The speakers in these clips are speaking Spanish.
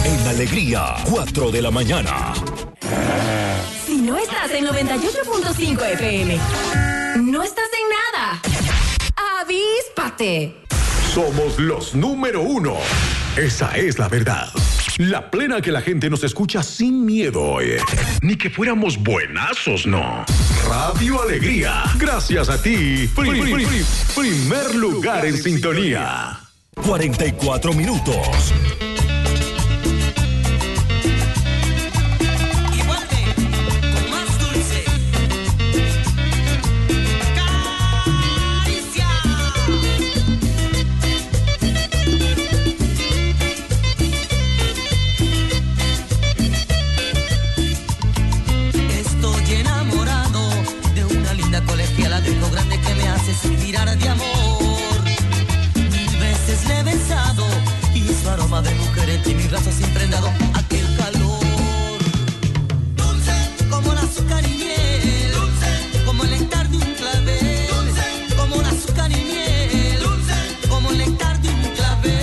En Alegría, 4 de la mañana. Si no estás en 98.5 FM, no estás en nada. ¡Avíspate! Somos los número 1. Esa es la verdad. La plena que la gente nos escucha sin miedo, ni que fuéramos buenazos, no. Radio Alegría, gracias a ti. Primer lugar en sintonía. 44 minutos. Suspirar de amor, 1000 veces le he besado y su aroma de mujer entre mis brazos impregnado aquel calor. Dulce como el azúcar y miel, dulce como el néctar de un clavel, dulce como el azúcar y miel, dulce como el néctar de un clavel.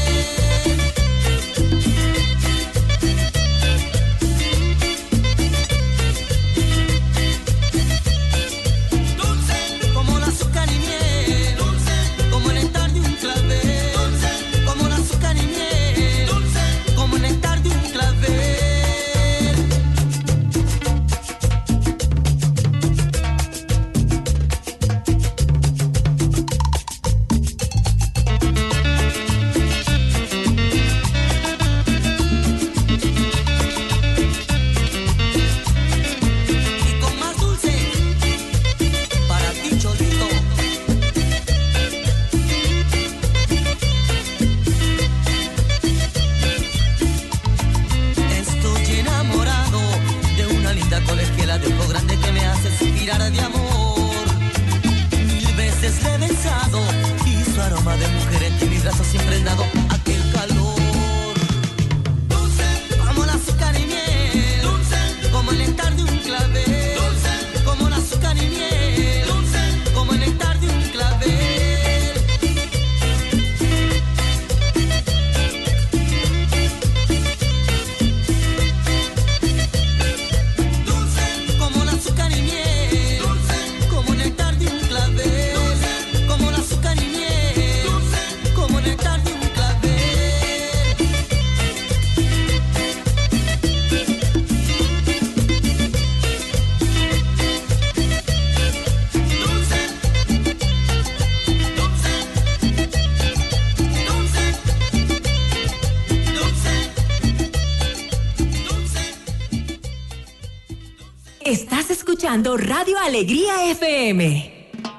Estás escuchando Radio Alegría FM.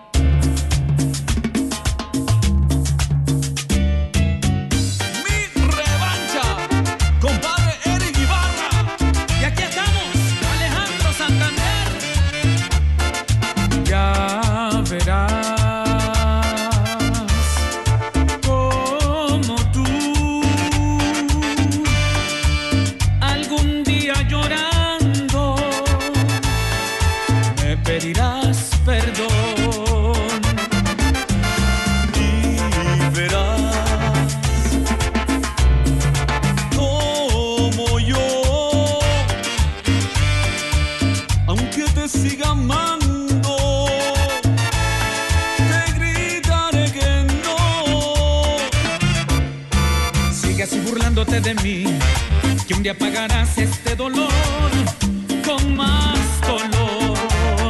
De mí, que un día pagarás este dolor con más dolor.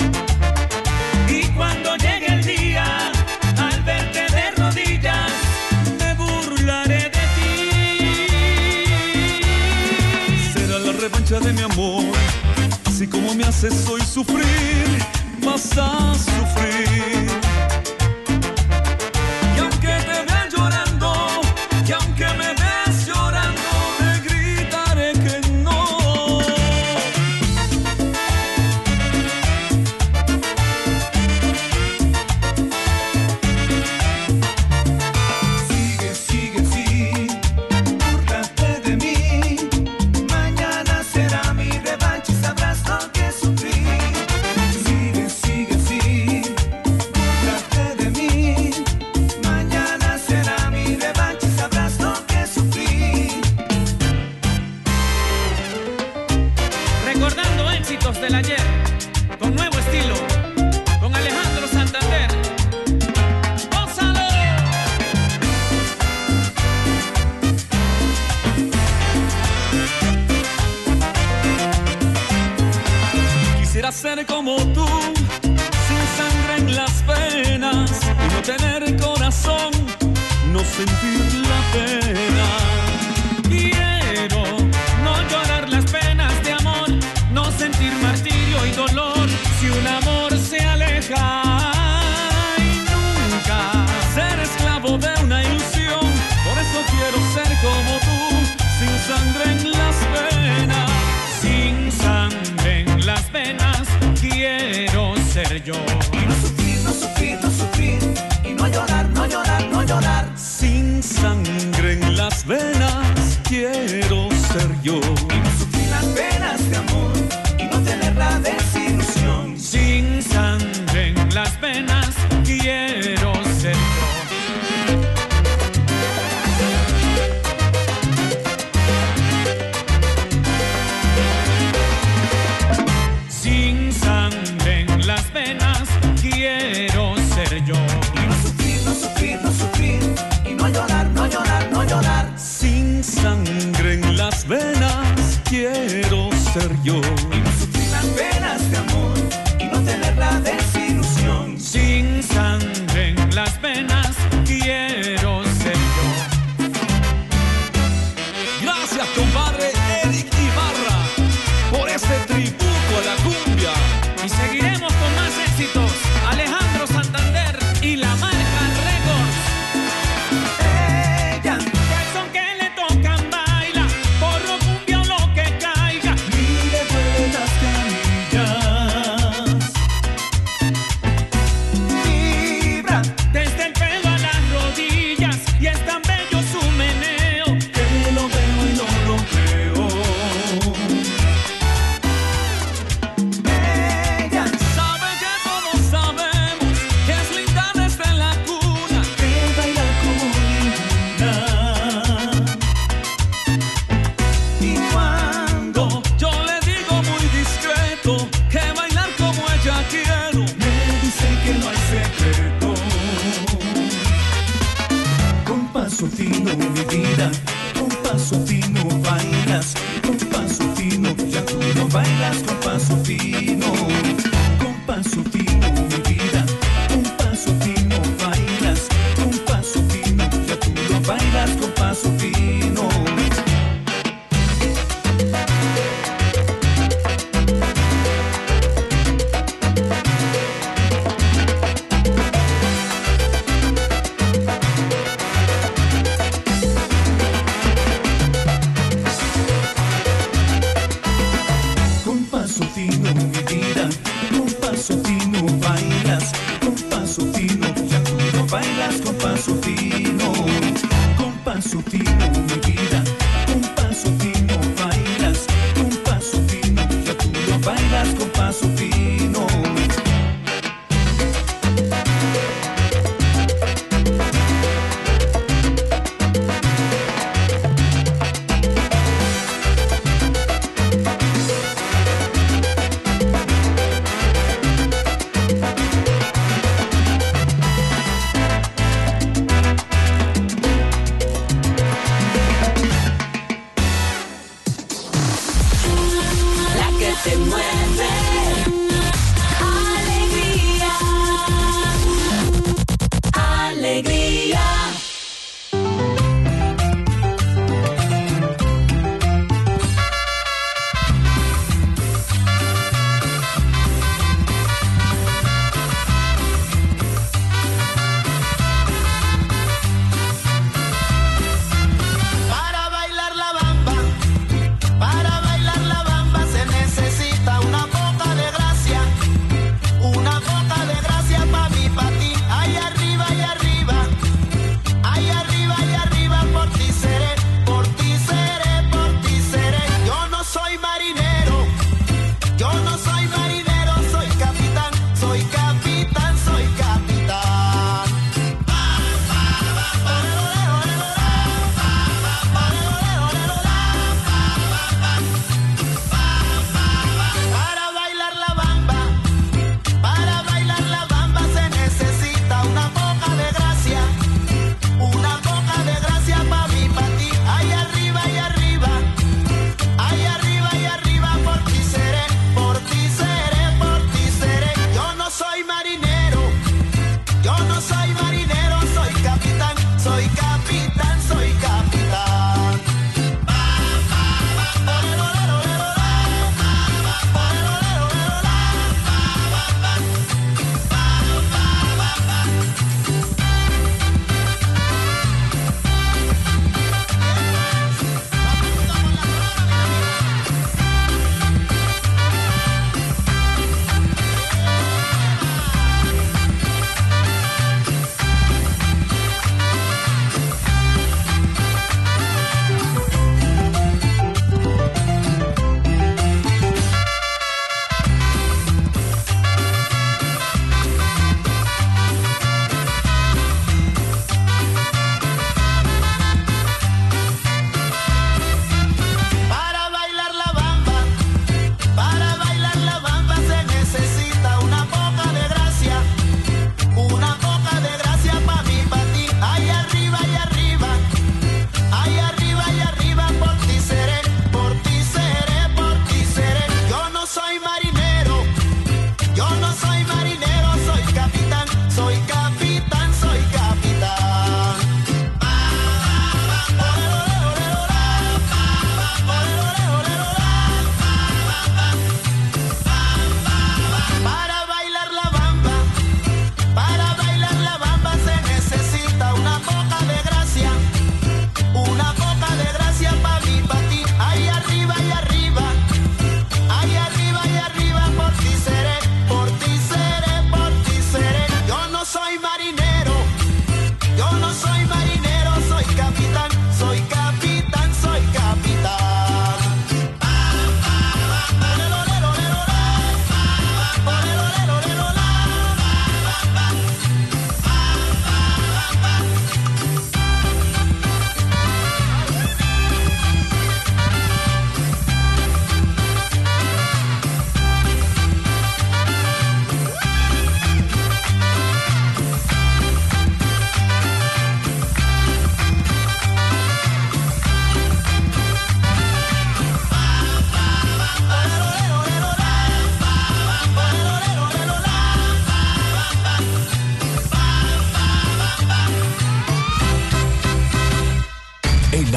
Y cuando llegue el día, al verte de rodillas, me burlaré de ti. Será la revancha de mi amor, así como me haces hoy sufrir, vas a sufrir. Y aunque te vean llorando, y aunque me ves llorando, te gritaré que no. Sigue, sigue, sí, búrlate de mí. Mañana será mi revancha y sabrás lo que sufrí. Sigue, sigue, sí, recuerdos del ayer, con nuevo estilo, con Alejandro Santander. ¡Gózalo! Quisiera ser como tú, sin sangre en las venas y no tener corazón, no sentir la pena. Quiero no llorar las penas de amor, no sentir martirio y dolor si un amor se aleja. Y nunca Ser esclavo de una ilusión, por eso quiero ser como tú, sin sangre en las venas. sin sangre en las venas quiero ser yo. Y no sufrir, no sufrir, no sufrir. Y no llorar, no llorar, no llorar. Sin sangre en las venas quiero ser yo. Y no sufrir las penas de amor. Y no tener la desilusión. Sin sangre en las venas quiero ser yo. Sin sangre en las venas quiero ser yo. Y no sufrir, no sufrir, no sufrir. Y no llorar, no llorar, no llorar. Sin sangre en las venas quiero ser yo. Y no sufrir las penas de amor. Y no tener la desilusión. Sin sangre en las venas quiero ser yo. Gracias, compadre Eric Ibarra, por este tributo a la cumbia. Y seguiremos con más éxitos. Alejandro Santander y la marca Records. Ella, Que son que le tocan baila, porro, cumbia o lo que caiga. mire vuelve las canillas. Vibra, Desde el pelo a las rodillas y es tan bello su meneo. que lo veo y no lo creo. Ella, Sabe que todos sabemos que es linda desde la cuna. que baila como ninguna. Y cuando Yo le digo muy discreto que bailar como ella quiero. me dice que no hay secreto. Con paso fino, mi vida, con paso fino bailas, con paso fino, ya tú no bailas con paso fino. Con paso fino, mi vida, con paso fino bailas, con paso fino, ya tú no bailas con paso fino.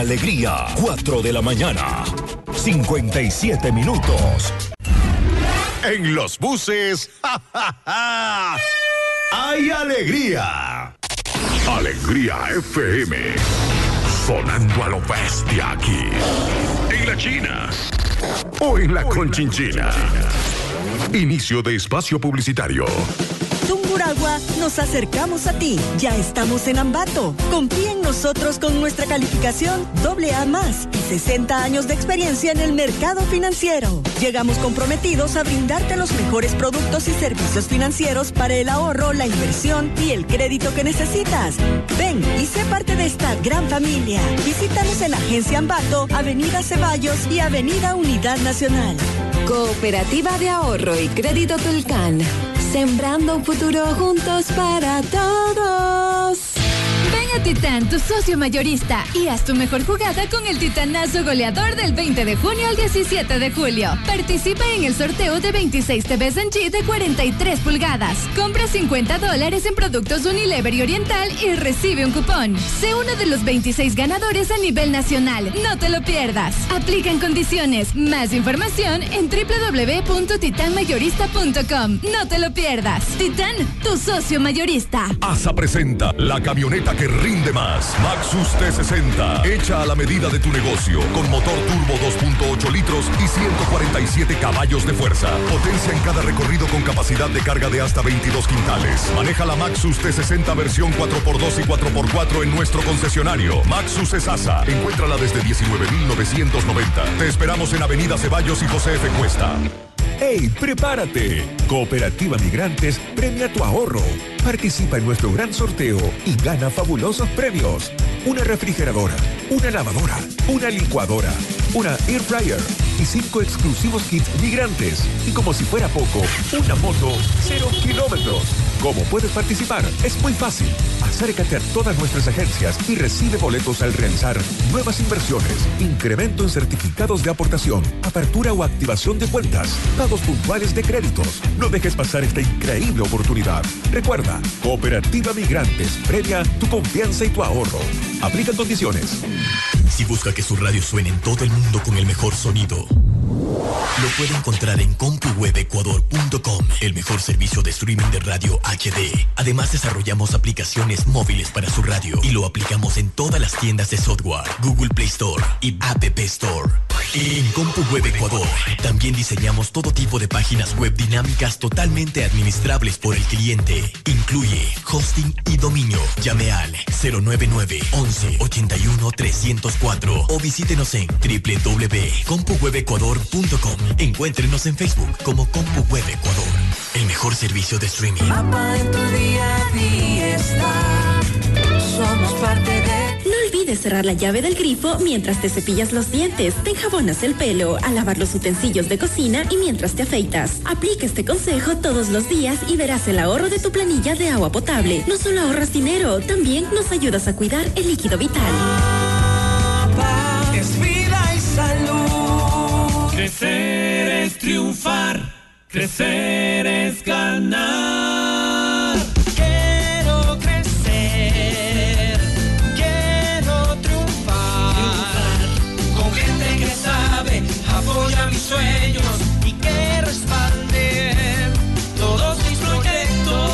alegría. 4 de la mañana. 57 minutos. En los buses, ¡ja, ja, ja! ¡Hay alegría! Alegría FM. Sonando a lo bestia aquí. En la China. O en la Conchinchina. Inicio de espacio publicitario. Tungurahua, nos acercamos a ti. Ya estamos en Ambato. Confía en nosotros con nuestra calificación AA+ y 60 años de experiencia en el mercado financiero. Llegamos comprometidos a brindarte los mejores productos y servicios financieros para el ahorro, la inversión y el crédito que necesitas. Ven y sé parte de esta gran familia. Visítanos en Agencia Ambato, Avenida Ceballos y Avenida Unidad Nacional. Cooperativa de Ahorro y Crédito Tulcán. Sembrando un futuro juntos para todos. Ven a Titán, tu socio mayorista, y haz tu mejor jugada con el titanazo goleador del 20 de junio al 17 de julio. Participa en el sorteo de 26 TVs en G de 43 pulgadas. Compra $50 en productos Unilever y Oriental y recibe un cupón. Sé uno de los 26 ganadores a nivel nacional. No te lo pierdas. Aplica en condiciones. Más información en www.titanmayorista.com. No te lo pierdas. Titán, tu socio mayorista. ASA presenta la camioneta que rinde más. Maxus T60, hecha a la medida de tu negocio, con motor turbo 2.8 litros y 147 caballos de fuerza. Potencia en cada recorrido con capacidad de carga de hasta 22 quintales. Maneja la Maxus T60 versión 4x2 y 4x4 en nuestro concesionario. Maxus es ASA. Encuéntrala desde 19,990. Te esperamos en Avenida Ceballos y José F. Cuesta. ¡Hey, prepárate! Cooperativa Migrantes premia tu ahorro. Participa en nuestro gran sorteo y gana fabulosos premios. Una refrigeradora, una lavadora, una licuadora, una air fryer y 5 exclusivos kits migrantes. Y como si fuera poco, una moto 0 kilómetros. ¿Cómo puedes participar? Es muy fácil. Acércate a todas nuestras agencias y recibe boletos al realizar nuevas inversiones, incremento en certificados de aportación, apertura o activación de cuentas, pagos puntuales de créditos. No dejes pasar esta increíble oportunidad. Recuerda, Cooperativa Migrantes premia tu confianza y tu ahorro. Aplica condiciones. Si busca que su radio suene en todo el mundo con el mejor sonido, lo puede encontrar en CompuWebEcuador.com, el mejor servicio de streaming de radio HD. Además, desarrollamos aplicaciones móviles para su radio y lo aplicamos en todas las tiendas de software, Google Play Store y App Store. En CompuWeb Ecuador también diseñamos todo tipo de páginas web dinámicas totalmente administrables por el cliente. Incluye hosting y dominio. Llame al 099 11 81 304 o visítenos en www.compuwebecuador.com. Encuéntrenos en Facebook como CompuWeb Ecuador, el mejor servicio de streaming. Papá, en tu día a día está. Somos parte de... No olvides cerrar la llave del grifo mientras te cepillas los dientes, te enjabonas el pelo, a lavar los utensilios de cocina y mientras te afeitas. Aplica este consejo todos los días y verás el ahorro de tu planilla de agua potable. No solo ahorras dinero, también nos ayudas a cuidar el líquido vital. Papá, es vida y salud. Crecer es triunfar, crecer es ganar. Quiero crecer, quiero triunfar. Con gente que sabe, apoya mis sueños y que respalde todos mis proyectos.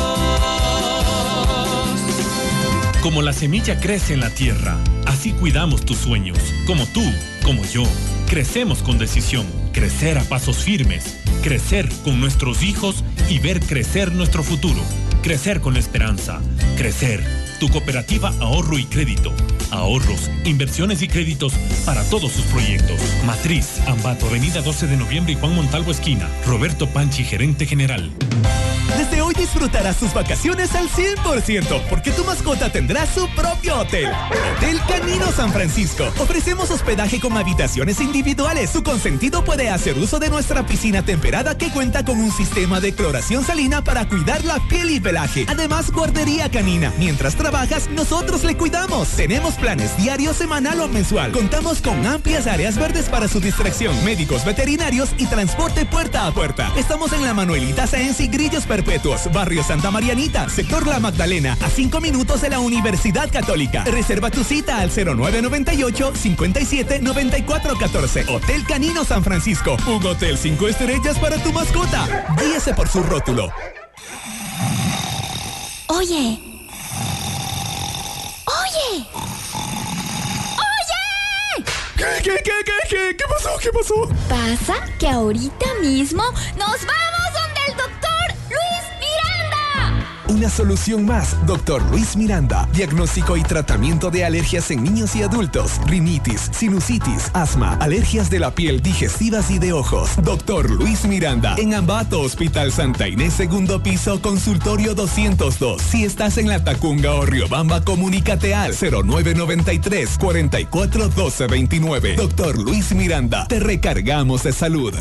Como la semilla crece en la tierra, así cuidamos tus sueños. Como tú, como yo, crecemos con decisión, crecer a pasos firmes, crecer con nuestros hijos y ver crecer nuestro futuro. Crecer con esperanza, crecer. Tu cooperativa Ahorro y Crédito. Ahorros, inversiones y créditos para todos sus proyectos. Matriz, Ambato, Avenida 12 de Noviembre y Juan Montalvo esquina. Roberto Panchi, gerente general. Desde hoy disfrutarás tus vacaciones al 100%, porque tu mascota tendrá su propio hotel. Hotel Canino San Francisco. Ofrecemos hospedaje con habitaciones individuales. Su consentido puede hacer uso de nuestra piscina temperada que cuenta con un sistema de cloración salina para cuidar la piel y pelaje. Además, guardería canina. Mientras trabajas, nosotros le cuidamos. Tenemos planes diario, semanal o mensual. Contamos con amplias áreas verdes para su distracción, médicos veterinarios y transporte puerta a puerta. Estamos en la Manuelita Sáenz y Grillos Perú. Perpetuos, Barrio Santa Marianita, Sector La Magdalena, a 5 minutos de la Universidad Católica. Reserva tu cita al 0998-579414. Hotel Canino San Francisco, un hotel 5 estrellas para tu mascota. Guíese por su rótulo. Oye. ¿Qué pasó? Pasa que ahorita mismo nos vamos donde el doctor Luis Miranda. Una solución más, Dr. Luis Miranda. Diagnóstico y tratamiento de alergias en niños y adultos, rinitis, sinusitis, asma, alergias de la piel, digestivas y de ojos. Dr. Luis Miranda. En Ambato, Hospital Santa Inés, segundo piso, consultorio 202. Si estás en La Tacunga o Riobamba, comunícate al 0993 44 12 29. Dr. Luis Miranda. Te recargamos de salud.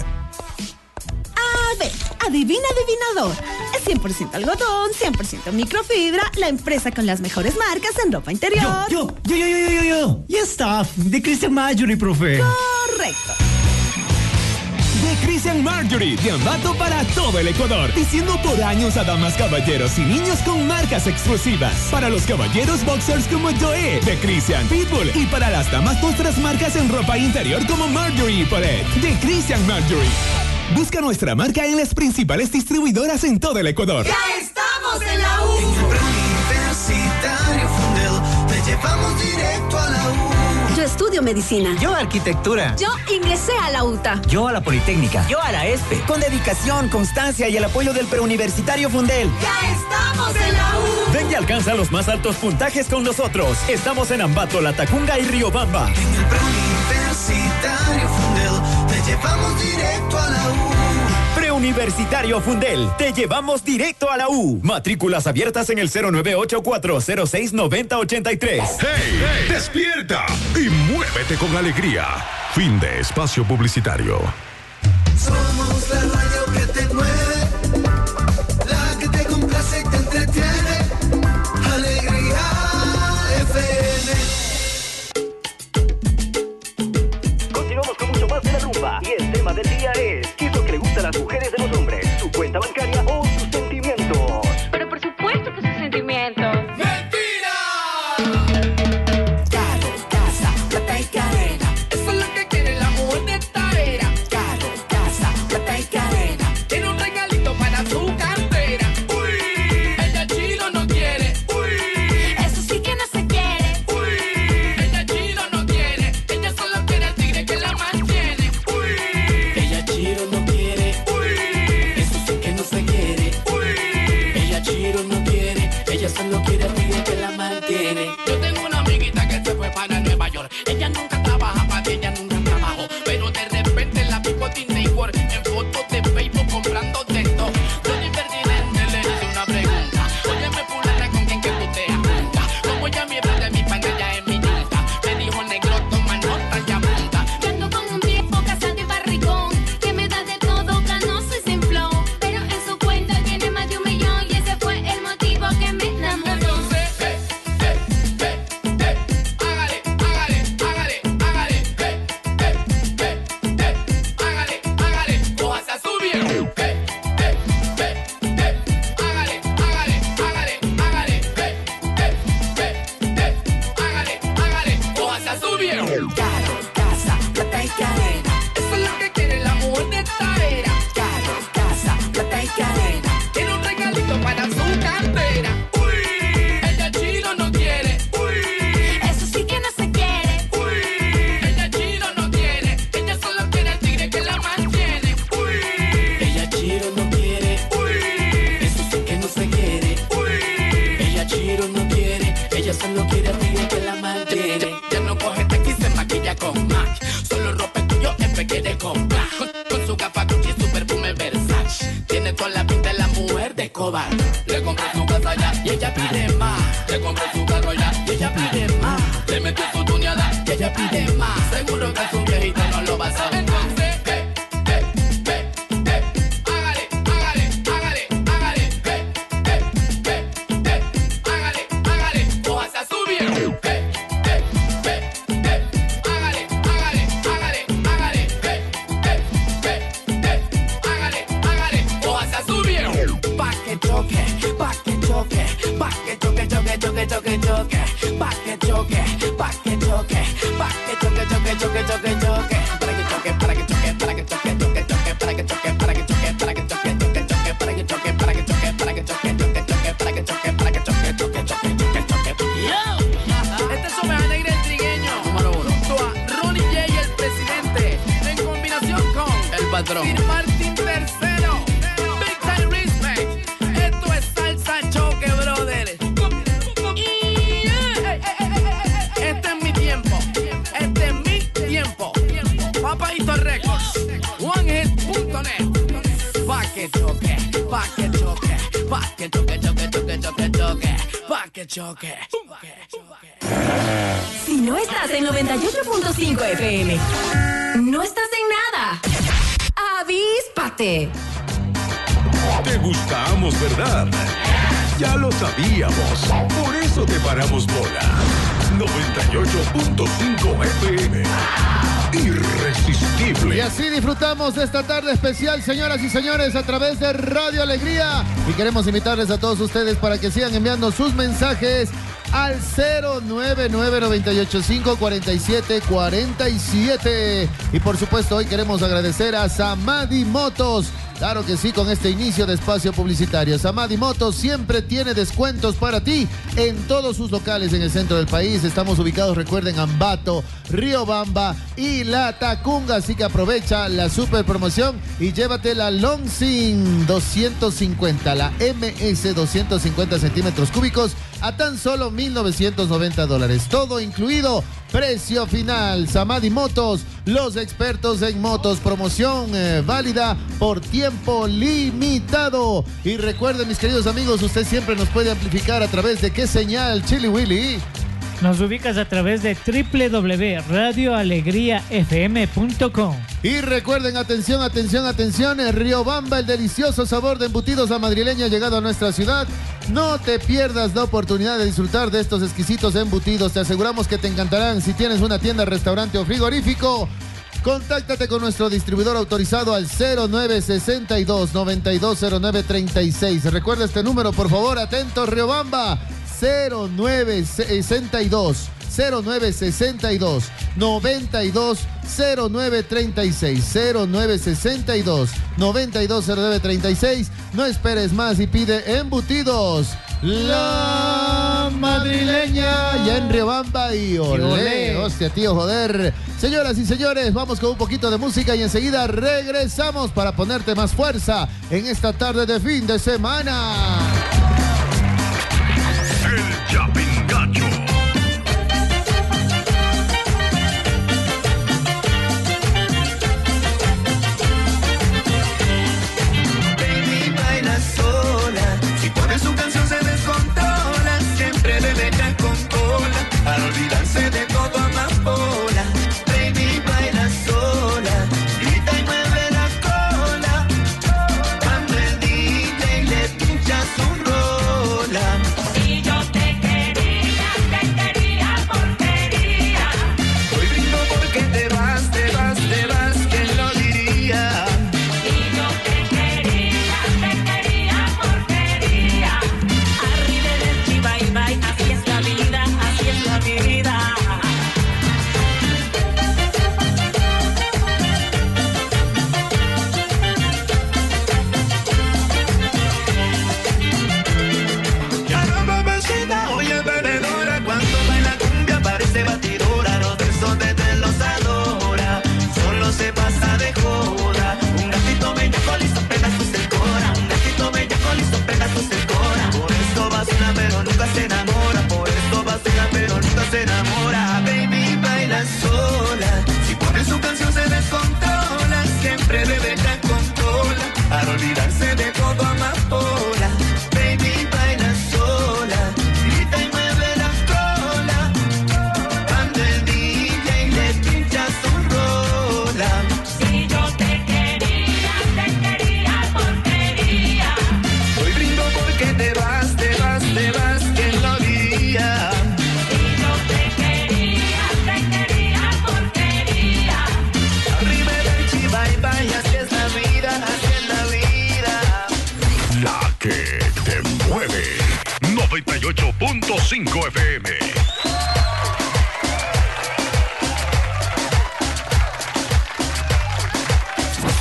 A ver, adivina adivinador. Es 100% algodón, 100% microfibra, la empresa con las mejores marcas en ropa interior. Yo. Y staff de Christian Marjorie, profe. Correcto. De Christian Marjorie, de Ambato para todo el Ecuador. Diciendo por años a damas, caballeros y niños con marcas exclusivas. Para los caballeros, boxers como Joe, de Christian, Pitbull. Y para las damas, nuestras marcas en ropa interior como Marjorie y Paulette, de Christian Marjorie. Busca nuestra marca en las principales distribuidoras en todo el Ecuador. ¡Ya estamos en la U! En el Preuniversitario Fundel te llevamos directo a la U. Yo estudio medicina. Yo arquitectura. Yo ingresé a la UTA. Yo a la Politécnica. Yo a la ESPE. Con dedicación, constancia y el apoyo del Preuniversitario Fundel. ¡Ya estamos en la U! Ven y alcanza los más altos puntajes con nosotros. Estamos en Ambato, La Tacunga y Riobamba. En el Preuniversitario Fundel te llevamos directo a la U. Preuniversitario Fundel, te llevamos directo a la U. Matrículas abiertas en el 0984-069083. ¡Hey! ¡Despierta! Y muévete con alegría. Fin de espacio publicitario. Somos la radio que te mueve, la que te complace y te entretiene. Alegría FM. Continuamos con mucho más de la rumba. Y el tema del día es: ¿qué es lo que le gusta a las mujeres de los hombres? ¿Su cuenta bancaria o sus sentimientos? Pero por supuesto que sus sentimientos. ¡Mentira! Carro, casa, plata y cadena. Eso es lo que quiere la mujer de esta era. Carro, casa, plata y cadena. Tiene un regalito para su cartera. Uy, ella chino no quiere. Uy, Eso sí que no se quiere. uy, ella chino no quiere. Ella solo quiere al tigre que la mantiene. Uy, ella chino no quiere. Uy, eso sí que no se quiere. Uy, ella chino no quiere. Ella solo quiere al tigre que la mantiene. Yo tengo una amiguita que se fue para Nueva York. Ella nunca trabaja para ti, ella nunca trabajó. Pero de repente la vi por Disney World en fotos de Facebook comprando texto. Yo le impertinente le hice una pregunta. Óyeme, fulana, ¿con quién que tú te juntas? Como ella me ve de mi pantalla en mi lista. Me dijo, negro, toma nota y apunta. Yo ando con un tipo casado y barrigón, que me da de todo, canoso y sin flow. Pero en su cuenta tiene más de 1 millón y ese fue el motivo que me enamoró. Entonces, hágale, hágale, cójase a su viejo. Hágale, cójase a su viejo. Carro, casa, plata y cadena. Eso es lo que quiere la mujer de esta era. Carro, casa, plata y cadena. Tiene un regalito para su cartera. Uy, ella chino no quiere. Uy, Eso sí que no se quiere. uy, ella chino no quiere. Ella solo quiere al tigre que la mantiene. Uy, ella chino no quiere. Uy, eso sí que no se quiere. Uy, ella chino no quiere. Ella solo quiere al tigre que la mantiene. Ya no coge taxi, se maquilla con Mac. Solo ropa tuyo es quiere comprar. Con su capa Gucci y su perfume Versace. Tiene toda la pinta de la mujer de Escobar. Le compré su casa ya y ella pide más. Le compré su carro ya y ella pide más. Le metió su tuneada y ella pide más. Seguro que su viejito no lo va a saber. Entonces, hágale, hágale, cójase a su viejo. Hágale, cójase a su viejo. Pa' que patrón. Martín tercero. Big time respect. Esto es salsa choque, brother. Este es mi tiempo. Este es mi tiempo. Papaito Records. OneHit.net. Pa' que choque. Pa' que choque. Pa' que choque, choque, choque, choque, choque. Pa' que choque. Si no estás en 98.5 FM, no estás en nada. ¡Avíspate! Te gustamos, ¿verdad? Ya lo sabíamos. Por eso te paramos bola. 98.5 FM. Irresistible. Y así disfrutamos de esta tarde especial, señoras y señores, a través de Radio Alegría. Y queremos invitarles a todos ustedes para que sigan enviando sus mensajes al 099-985-4747. Y por supuesto, hoy queremos agradecer a Samadi Motos. Claro que sí, con este inicio de espacio publicitario. Samadi Motos siempre tiene descuentos para ti en todos sus locales en el centro del país. Estamos ubicados, recuerden, Ambato, Riobamba y La Tacunga. Así que aprovecha la super promoción y llévate la Longsin 250, la MS 250 centímetros cúbicos a tan solo $1,990. Todo incluido. Precio final. Samadi Motos, los expertos en motos. Promoción válida por tiempo limitado. Y recuerden, mis queridos amigos, usted siempre nos puede amplificar a través de ¿qué señal, Chili Willy? Nos ubicas a través de www.radioalegriafm.com. Y recuerden, atención, atención, atención, en Riobamba, el delicioso sabor de embutidos La Madrileña ha llegado a nuestra ciudad. No te pierdas la oportunidad de disfrutar de estos exquisitos embutidos. Te aseguramos que te encantarán. Si tienes una tienda, restaurante o frigorífico, contáctate con nuestro distribuidor autorizado al 0962-920936. Recuerda este número, por favor, atento, Riobamba. 0962 920936. 0962 No esperes más y pide embutidos La Madrileña, ya en Riobamba. Y olé, hostia, tío, joder. Señoras y señores, vamos con un poquito de música y enseguida regresamos para ponerte más fuerza en esta tarde de fin de semana. El Yapingacho. Baby baila sola, si pone su canción se descontrola, siempre bebe ya con cola, al olvidarse de todo amapola. Baby baila sola, grita y mueve la cola, cuando el DJ le pincha su rola. Y yo te quería porquería. Hoy brindo porque te vas, ¿quién lo diría? Y yo te quería porquería. Arriba del chiva y bye, así es la vida, así es la vida. Caramba, vecina, oye, perdedora, cuando baila cumbia parece batidora, los besos desde los adora, solo se pasa de joda. Un gatito bellaco listo pedazos del cora, un gatito bellaco listo pedazos del cora. Por esto vacila pero nunca se enamora, por esto vacila pero nunca se enamora. Baby baila sola, si pone su canción se descontrola, siempre bebe ya controla, al olvidarse de todo amapola. Baby baila sola, grita y mueve la cola, cuando el DJ le pincha su rola. Si yo te quería porquería. Hoy brindo porque te vas, ¿quién lo diría? Si yo te quería porquería. Arriba del chiva y vaya, así es la vida, así es la vida. La que te mueve. 98.5 FM.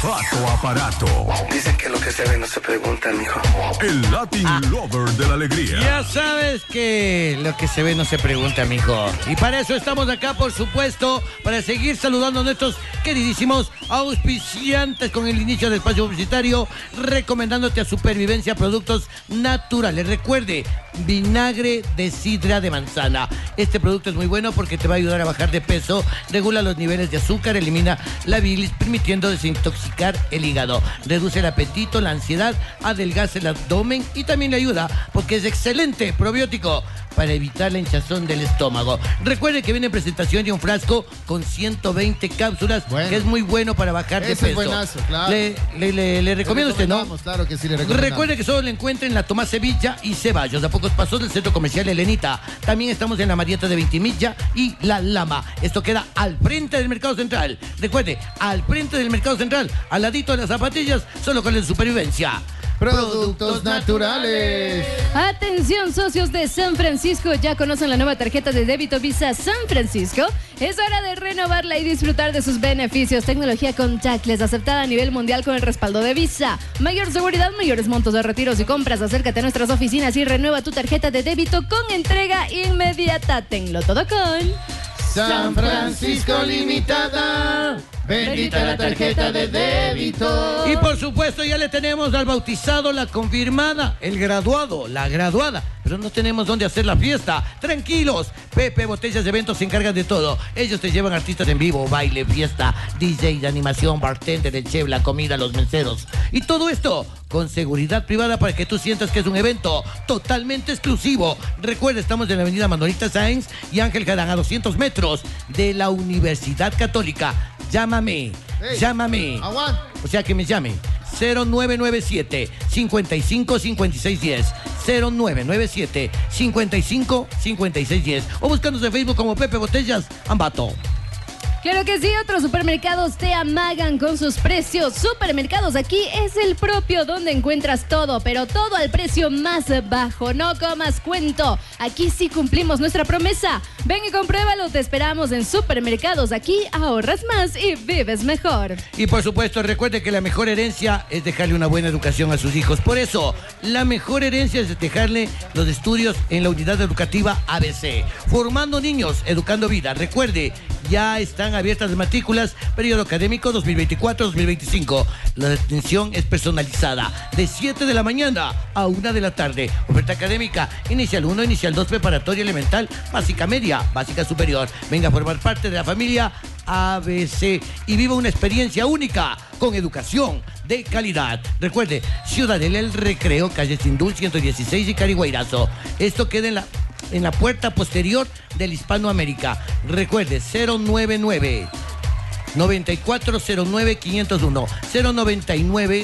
Aparato. Dicen que lo que se ve no se pregunta, mijo. El Latin Lover de la alegría. Ya sabes que lo que se ve no se pregunta, mijo. Y para eso estamos acá, por supuesto, para seguir saludando a nuestros queridísimos auspiciantes con el inicio del espacio publicitario, recomendándote a Supervivencia Productos Naturales. Recuerde, vinagre de sidra de manzana. Este producto es muy bueno porque te va a ayudar a bajar de peso, regula los niveles de azúcar, elimina la bilis, permitiendo desintoxicar el hígado, reduce el apetito, la ansiedad, adelgaza el abdomen y también le ayuda porque es excelente probiótico para evitar la hinchazón del estómago. Recuerde que viene en presentación de un frasco con 120 cápsulas, que es muy bueno para bajar de peso. Es buenazo, claro. Le recomiendo a usted, ¿no? Claro que sí, le recomendamos. Recuerde que solo le encuentra en la Tomás Sevilla y Ceballos, a pocos pasos del Centro Comercial Helenita. También estamos en la Marieta de Ventimilla y La Lama. Esto queda al frente del Mercado Central. Recuerde, al frente del Mercado Central, al ladito de las zapatillas, solo con la Supervivencia. Productos naturales. Atención, socios de San Francisco, ¿ya conocen la nueva tarjeta de débito Visa San Francisco? Es hora de renovarla y disfrutar de sus beneficios. Tecnología contactless aceptada a nivel mundial con el respaldo de Visa. Mayor seguridad, mayores montos de retiros y compras. Acércate a nuestras oficinas y renueva tu tarjeta de débito con entrega inmediata. Tenlo todo con San Francisco Limitada. Bendita la tarjeta de débito. Y por supuesto ya le tenemos al bautizado, la confirmada, el graduado, la graduada. Pero no tenemos dónde hacer la fiesta. Tranquilos, Pepe Botellas de Eventos se encargan de todo. Ellos te llevan artistas en vivo, baile, fiesta, DJ de animación, bartender, el chef, la comida, los meseros. Y todo esto con seguridad privada para que tú sientas que es un evento totalmente exclusivo. Recuerda, estamos en la avenida Manolita Sáenz y Ángel Gadán, a 200 metros de la Universidad Católica. Llámame. Aguanta. O sea, que me llame. 0997 55 56 10. 0997 55 56 10. O búscanos en Facebook como Pepe Botellas Ambato. Claro que sí, otros supermercados te amagan con sus precios. Supermercados Aquí es el propio donde encuentras todo, pero todo al precio más bajo. No comas cuento. Aquí sí cumplimos nuestra promesa. Ven y compruébalo. Te esperamos en Supermercados Aquí. Ahorras más y vives mejor. Y por supuesto, recuerde que la mejor herencia es dejarle una buena educación a sus hijos. Por eso, la mejor herencia es dejarle los estudios en la unidad educativa ABC. Formando niños, educando vida. Recuerde, ya están abiertas las matrículas, periodo académico 2024-2025. La atención es personalizada, de 7 de la mañana a 1 de la tarde. Oferta académica, inicial 1, inicial 2, preparatoria elemental, básica media, básica superior. Venga a formar parte de la familia ABC y viva una experiencia única con educación de calidad. Recuerde, Ciudadela El Recreo, calle Sindul 116 y Cariguairazo. Esto queda en la puerta posterior del Hispanoamérica. Recuerde, 099 9409 501 099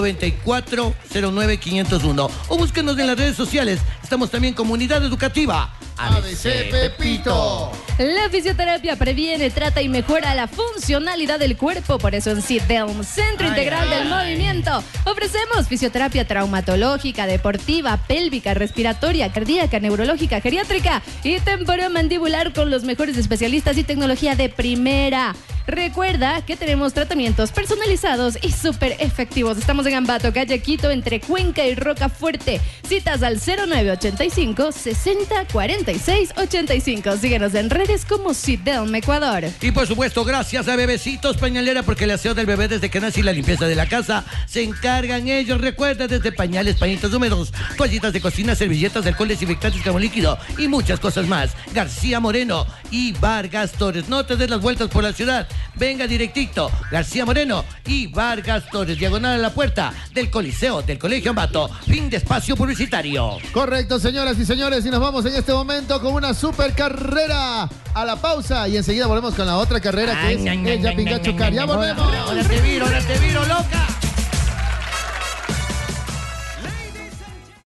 9409 501 o búsquenos en las redes sociales. Estamos también en Comunidad Educativa ABC Pepito. La fisioterapia previene, trata y mejora la funcionalidad del cuerpo. Por eso en Sit-Down, Centro Integral del Movimiento, ofrecemos fisioterapia traumatológica, deportiva, pélvica, respiratoria, cardíaca, neurológica, geriátrica y temporomandibular con los mejores especialistas y tecnología de primera. Recuerda que tenemos tratamientos personalizados y súper efectivos. Estamos en Ambato, calle Quito, entre Cuenca y Rocafuerte. Citas al 0985 60 46 85. Síguenos en redes como Sit-Down Ecuador. Y por supuesto, gracias a Bebecitos Pañalera, porque el aseo del bebé desde que nace y la limpieza de la casa se encargan ellos. Recuerda, desde pañales, pañitos húmedos, toallitas de cocina, servilletas, alcohol, desinfectantes, jabón líquido y muchas cosas más. García Moreno y Vargas Torres. No te des las vueltas por la ciudad. Venga directito, García Moreno y Vargas Torres, diagonal a la puerta del Coliseo del Colegio Ambato. Fin de espacio publicitario. Correcto, señoras y señores, y nos vamos en este momento con una super carrera. A la pausa y enseguida volvemos con la otra carrera que es el Yapingachucar. ¡Ya volvemos! Ahora te viro, loca.